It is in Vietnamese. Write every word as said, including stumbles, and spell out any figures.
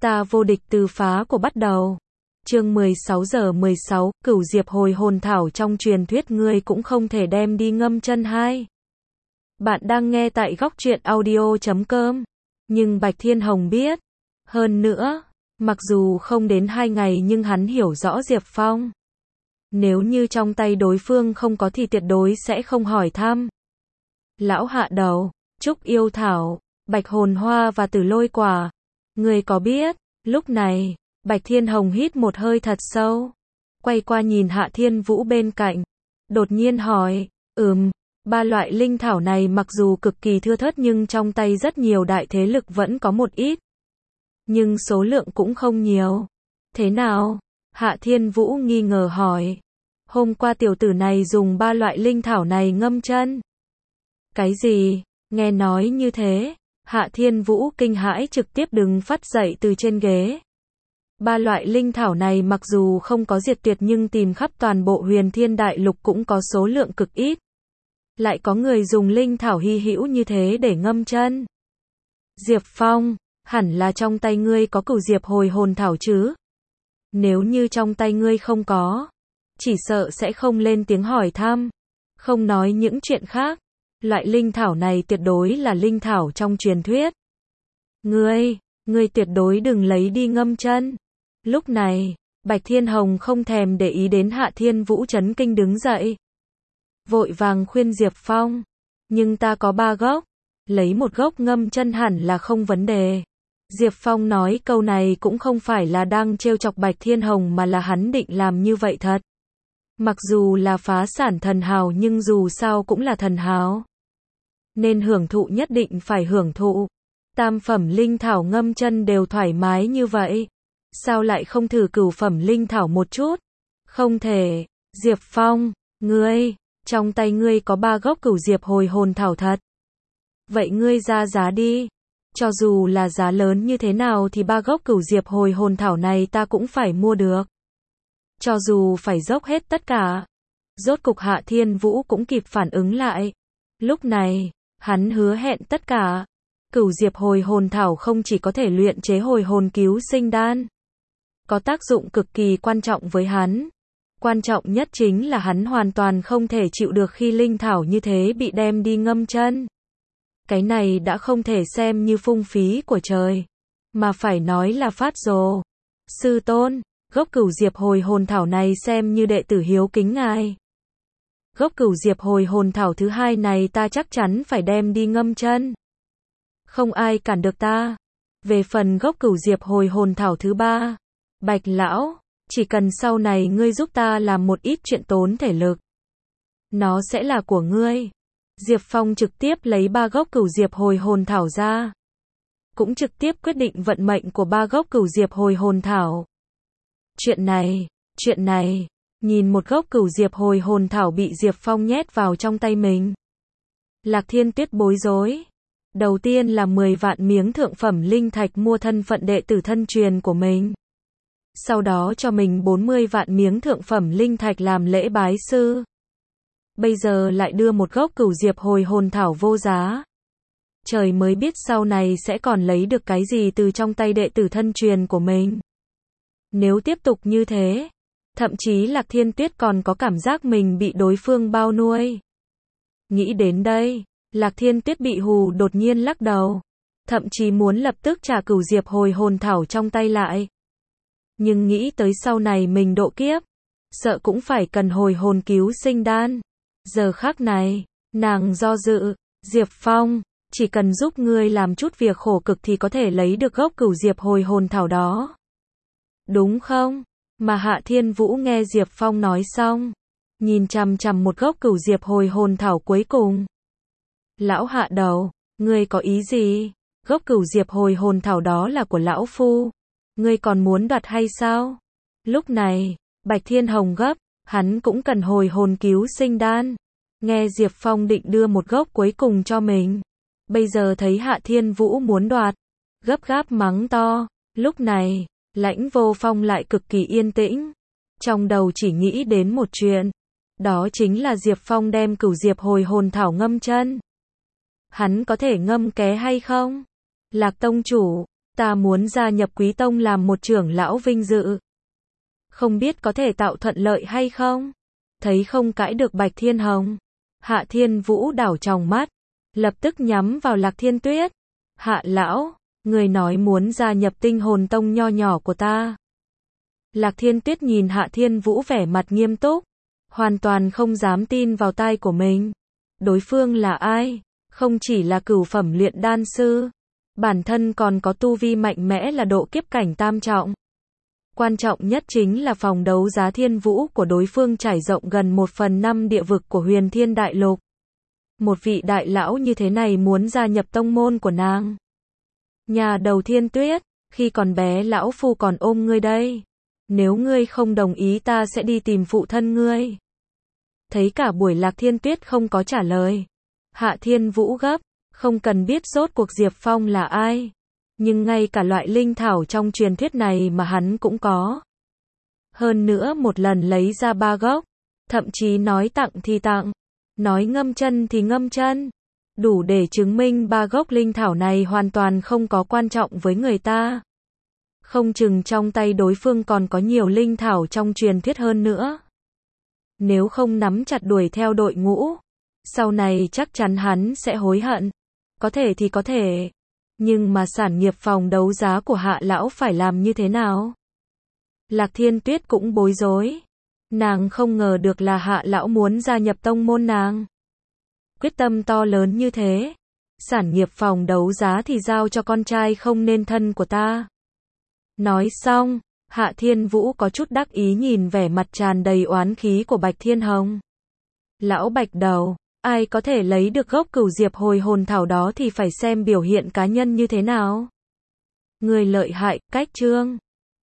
Ta vô địch từ phá của bắt đầu. Chương mười sáu giờ mười sáu, Cửu Diệp hồi hồn thảo trong truyền thuyết ngươi cũng không thể đem đi ngâm chân hai. Bạn đang nghe tại góc truyện audio chấm com. Nhưng Bạch Thiên Hồng biết. Hơn nữa, mặc dù không đến hai ngày nhưng hắn hiểu rõ Diệp Phong. Nếu như trong tay đối phương không có thì tuyệt đối sẽ không hỏi thăm. Lão hạ đầu, trúc yêu thảo, bạch hồn hoa và tử lôi quả. Ngươi có biết? Lúc này, Bạch Thiên Hồng hít một hơi thật sâu. Quay qua nhìn Hạ Thiên Vũ bên cạnh. Đột nhiên hỏi, ừm, ba loại linh thảo này mặc dù cực kỳ thưa thớt nhưng trong tay rất nhiều đại thế lực vẫn có một ít. Nhưng số lượng cũng không nhiều. Thế nào? Hạ Thiên Vũ nghi ngờ hỏi. Hôm qua tiểu tử này dùng ba loại linh thảo này ngâm chân. Cái gì? Nghe nói như thế, Hạ Thiên Vũ kinh hãi trực tiếp đứng phát dậy từ trên ghế. Ba loại linh thảo này mặc dù không có diệt tuyệt nhưng tìm khắp toàn bộ Huyền Thiên Đại Lục cũng có số lượng cực ít. Lại có người dùng linh thảo hy hữu như thế để ngâm chân. Diệp Phong, hẳn là trong tay ngươi có Cửu Diệp hồi hồn thảo chứ? Nếu như trong tay ngươi không có, chỉ sợ sẽ không lên tiếng hỏi thăm, không nói những chuyện khác. Loại linh thảo này tuyệt đối là linh thảo trong truyền thuyết. Ngươi, ngươi tuyệt đối đừng lấy đi ngâm chân. Lúc này, Bạch Thiên Hồng không thèm để ý đến Hạ Thiên Vũ chấn kinh đứng dậy. Vội vàng khuyên Diệp Phong. Nhưng ta có ba gốc. Lấy một gốc ngâm chân hẳn là không vấn đề. Diệp Phong nói câu này cũng không phải là đang trêu chọc Bạch Thiên Hồng mà là hắn định làm như vậy thật. Mặc dù là phá sản thần hào nhưng dù sao cũng là thần hào. Nên hưởng thụ nhất định phải hưởng thụ. Tam phẩm linh thảo ngâm chân đều thoải mái như vậy. Sao lại không thử cửu phẩm linh thảo một chút? Không thể. Diệp Phong, ngươi, trong tay ngươi có ba gốc Cửu Diệp hồi hồn thảo thật. Vậy ngươi ra giá đi. Cho dù là giá lớn như thế nào thì ba gốc Cửu Diệp hồi hồn thảo này ta cũng phải mua được. Cho dù phải dốc hết tất cả. Rốt cục Hạ Thiên Vũ cũng kịp phản ứng lại. Lúc này, hắn hứa hẹn tất cả. Cửu Diệp hồi hồn thảo không chỉ có thể luyện chế hồi hồn cứu sinh đan, có tác dụng cực kỳ quan trọng với hắn. Quan trọng nhất chính là hắn hoàn toàn không thể chịu được khi linh thảo như thế bị đem đi ngâm chân. Cái này đã không thể xem như phung phí của trời, mà phải nói là phát rồ. Sư tôn, gốc Cửu Diệp hồi hồn thảo này xem như đệ tử hiếu kính ngài. Gốc Cửu Diệp hồi hồn thảo thứ hai này ta chắc chắn phải đem đi ngâm chân. Không ai cản được ta. Về phần gốc Cửu Diệp hồi hồn thảo thứ ba, Bạch lão, chỉ cần sau này ngươi giúp ta làm một ít chuyện tốn thể lực, nó sẽ là của ngươi. Diệp Phong trực tiếp lấy ba gốc Cửu Diệp hồi hồn thảo ra. Cũng trực tiếp quyết định vận mệnh của ba gốc Cửu Diệp hồi hồn thảo. Chuyện này, chuyện này, nhìn một gốc Cửu Diệp hồi hồn thảo bị Diệp Phong nhét vào trong tay mình. Lạc Thiên Tuyết bối rối. Đầu tiên là mười vạn miếng thượng phẩm linh thạch mua thân phận đệ tử thân truyền của mình. Sau đó cho mình bốn mươi vạn miếng thượng phẩm linh thạch làm lễ bái sư. Bây giờ lại đưa một gốc Cửu Diệp hồi hồn thảo vô giá. Trời mới biết sau này sẽ còn lấy được cái gì từ trong tay đệ tử thân truyền của mình. Nếu tiếp tục như thế, thậm chí Lạc Thiên Tuyết còn có cảm giác mình bị đối phương bao nuôi. Nghĩ đến đây, Lạc Thiên Tuyết bị hù đột nhiên lắc đầu. Thậm chí muốn lập tức trả Cửu Diệp hồi hồn thảo trong tay lại. Nhưng nghĩ tới sau này mình độ kiếp, sợ cũng phải cần hồi hồn cứu sinh đan. Giờ khắc này, nàng do dự. Diệp Phong, chỉ cần giúp ngươi làm chút việc khổ cực thì có thể lấy được gốc Cửu Diệp hồi hồn thảo đó. Đúng không? Mà Hạ Thiên Vũ nghe Diệp Phong nói xong, nhìn chằm chằm một gốc Cửu Diệp hồi hồn thảo cuối cùng. Lão hạ đầu, ngươi có ý gì? Gốc Cửu Diệp hồi hồn thảo đó là của lão phu. Ngươi còn muốn đoạt hay sao? Lúc này, Bạch Thiên Hồng gấp, hắn cũng cần hồi hồn cứu sinh đan. Nghe Diệp Phong định đưa một gốc cuối cùng cho mình. Bây giờ thấy Hạ Thiên Vũ muốn đoạt, gấp gáp mắng to. Lúc này, Lãnh Vô Phong lại cực kỳ yên tĩnh. Trong đầu chỉ nghĩ đến một chuyện. Đó chính là Diệp Phong đem Cửu Diệp hồi hồn thảo ngâm chân. Hắn có thể ngâm ké hay không? Lạc tông chủ, Ta muốn gia nhập Quý Tông làm một trưởng lão vinh dự. Không biết có thể tạo thuận lợi hay không? Thấy không cãi được Bạch Thiên Hồng. Hạ Thiên Vũ đảo tròng mắt. Lập tức nhắm vào Lạc Thiên Tuyết. Hạ lão, người nói muốn gia nhập Tinh Hồn Tông nho nhỏ của ta. Lạc Thiên Tuyết nhìn Hạ Thiên Vũ vẻ mặt nghiêm túc. Hoàn toàn không dám tin vào tai của mình. Đối phương là ai? Không chỉ là cửu phẩm luyện đan sư. Bản thân còn có tu vi mạnh mẽ là độ kiếp cảnh tam trọng. Quan trọng nhất chính là phòng đấu giá thiên vũ của đối phương trải rộng gần một phần năm địa vực của Huyền Thiên Đại Lục. Một vị đại lão như thế này muốn gia nhập tông môn của nàng. Nhà đầu Thiên Tuyết, khi còn bé lão phu còn ôm ngươi đây. Nếu ngươi không đồng ý ta sẽ đi tìm phụ thân ngươi. Thấy cả buổi Lạc Thiên Tuyết không có trả lời. Hạ Thiên Vũ gấp, không cần biết rốt cuộc Diệp Phong là ai. Nhưng ngay cả loại linh thảo trong truyền thuyết này mà hắn cũng có. Hơn nữa một lần lấy ra ba gốc. Thậm chí nói tặng thì tặng. Nói ngâm chân thì ngâm chân. Đủ để chứng minh ba gốc linh thảo này hoàn toàn không có quan trọng với người ta. Không chừng trong tay đối phương còn có nhiều linh thảo trong truyền thuyết hơn nữa. Nếu không nắm chặt đuổi theo đội ngũ, sau này chắc chắn hắn sẽ hối hận. Có thể thì có thể. Nhưng mà sản nghiệp phòng đấu giá của Hạ lão phải làm như thế nào? Lạc Thiên Tuyết cũng bối rối. Nàng không ngờ được là Hạ lão muốn gia nhập tông môn nàng. Quyết tâm to lớn như thế. Sản nghiệp phòng đấu giá thì giao cho con trai không nên thân của ta. Nói xong, Hạ Thiên Vũ có chút đắc ý nhìn vẻ mặt tràn đầy oán khí của Bạch Thiên Hồng. Lão Bạch đầu, ai có thể lấy được gốc cửu diệp hồi hồn thảo đó thì phải xem biểu hiện cá nhân như thế nào. Người lợi hại, cách chương.